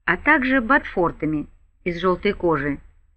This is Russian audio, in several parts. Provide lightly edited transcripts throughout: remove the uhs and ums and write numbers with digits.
а также ботфортами из желтой кожи,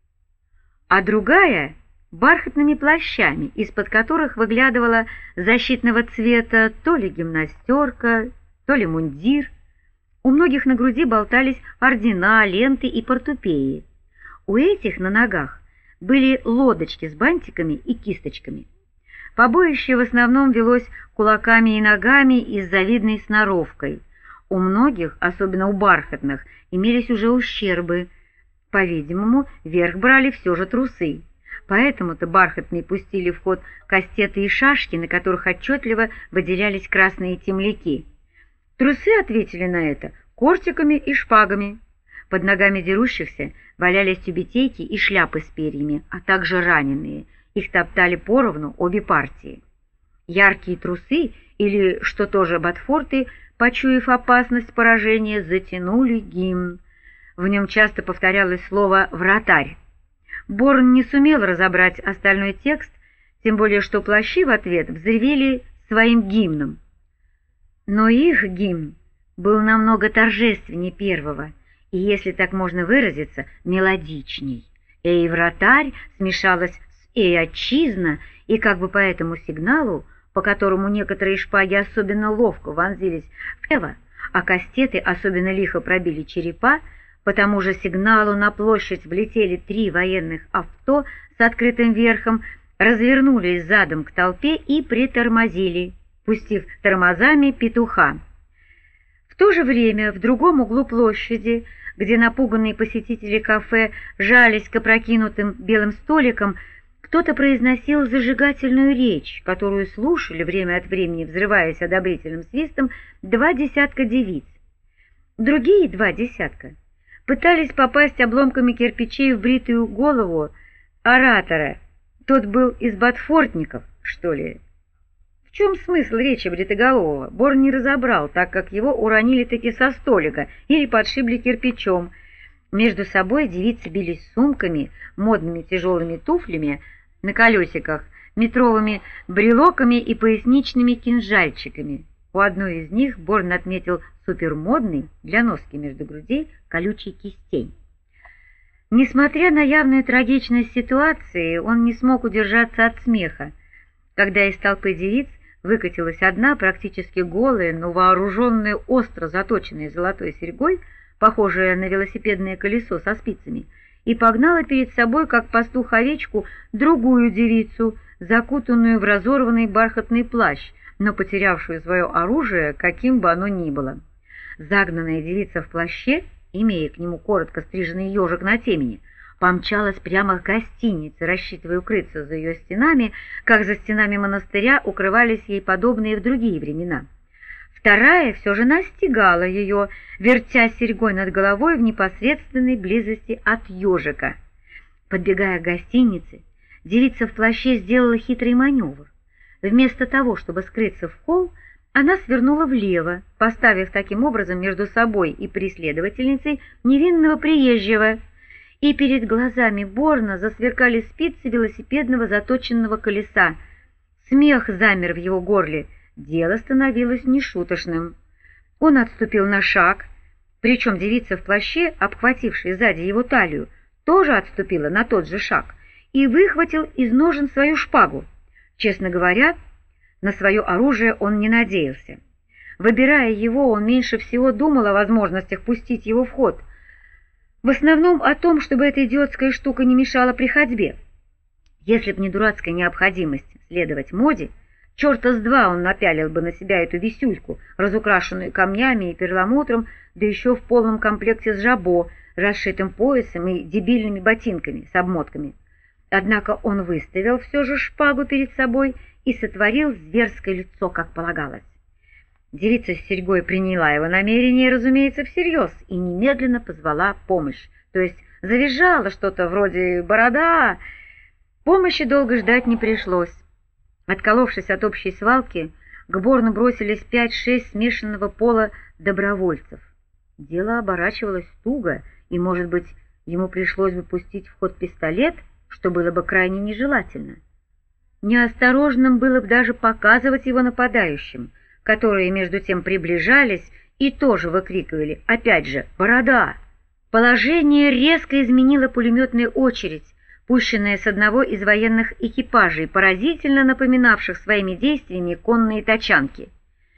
а другая — бархатными плащами, из-под которых выглядывала защитного цвета то ли гимнастерка, то ли мундир. У многих на груди болтались ордена, ленты и портупеи. У этих на ногах были лодочки с бантиками и кисточками. Побоище в основном велось кулаками и ногами и с завидной сноровкой. У многих, особенно у бархатных, имелись уже ущербы. По-видимому, верх брали все же трусы. Поэтому-то бархатные пустили в ход кастеты и шашки, на которых отчетливо выделялись красные темляки. Трусы ответили на это кортиками и шпагами. Под ногами дерущихся валялись тюбетейки и шляпы с перьями, а также раненые. Их топтали поровну обе партии. Яркие трусы, или, что тоже ботфорты, почуяв опасность поражения, затянули гимн. В нем часто повторялось слово «вратарь». Борн не сумел разобрать остальной текст, тем более что плащи в ответ взревели своим гимном. Но их гимн был намного торжественнее первого, и, если так можно выразиться, мелодичней. «Эй, вратарь» смешалось с «Эй, отчизна», и как бы по этому сигналу, по которому некоторые шпаги особенно ловко вонзились в тело, а кастеты особенно лихо пробили черепа, по тому же сигналу на площадь влетели 3 военных авто с открытым верхом, развернулись задом к толпе и притормозили, пустив тормозами петуха. В то же время в другом углу площади, где напуганные посетители кафе жались к опрокинутым белым столикам, кто-то произносил зажигательную речь, которую слушали время от времени, взрываясь одобрительным свистом, 2 десятка девиц. Другие 2 десятка пытались попасть обломками кирпичей в бритую голову оратора. Тот был из ботфортников, что ли? В чем смысл речи бритоголового, Борн не разобрал, так как его уронили-таки со столика или подшибли кирпичом. Между собой девицы бились сумками, модными тяжелыми туфлями на колесиках, метровыми брелоками и поясничными кинжальчиками. У одной из них Борн отметил супермодный для носки между грудей колючий кистень. Несмотря на явную трагичность ситуации, он не смог удержаться от смеха, когда из толпы девиц выкатилась одна, практически голая, но вооруженная остро заточенной золотой серьгой, похожая на велосипедное колесо со спицами, и погнала перед собой, как пастух овечку, другую девицу, закутанную в разорванный бархатный плащ, но потерявшую свое оружие, каким бы оно ни было. Загнанная девица в плаще, имея к нему коротко стриженный ежик на темени, помчалась прямо к гостинице, рассчитывая укрыться за ее стенами, как за стенами монастыря укрывались ей подобные в другие времена. Вторая все же настигала ее, вертя серьгой над головой в непосредственной близости от ежика. Подбегая к гостинице, девица в плаще сделала хитрый маневр. Вместо того, чтобы скрыться в холл, она свернула влево, поставив таким образом между собой и преследовательницей невинного приезжего, и перед глазами Борна засверкали спицы велосипедного заточенного колеса. Смех замер в его горле, дело становилось нешуточным. Он отступил на шаг, причем девица в плаще, обхватившая сзади его талию, тоже отступила на тот же шаг и выхватил из ножен свою шпагу. Честно говоря, на свое оружие он не надеялся. Выбирая его, он меньше всего думал о возможностях пустить его в ход. В основном о том, чтобы эта идиотская штука не мешала при ходьбе. Если б не дурацкая необходимость следовать моде, черта с два он напялил бы на себя эту висюльку, разукрашенную камнями и перламутром, да еще в полном комплекте с жабо, расшитым поясом и дебильными ботинками с обмотками. Однако он выставил все же шпагу перед собой и сотворил зверское лицо, как полагалось. Девица с серьгой приняла его намерение, разумеется, всерьез, и немедленно позвала помощь, то есть завизжала что-то вроде «борода». Помощи долго ждать не пришлось. Отколовшись от общей свалки, к Борну бросились 5-6 смешанного пола добровольцев. Дело оборачивалось туго, и, может быть, ему пришлось бы пустить в ход пистолет, что было бы крайне нежелательно. Неосторожным было бы даже показывать его нападающим, которые между тем приближались и тоже выкрикивали, опять же, «Борода!». Положение резко изменила пулеметная очередь, пущенная с одного из военных экипажей, поразительно напоминавших своими действиями конные тачанки.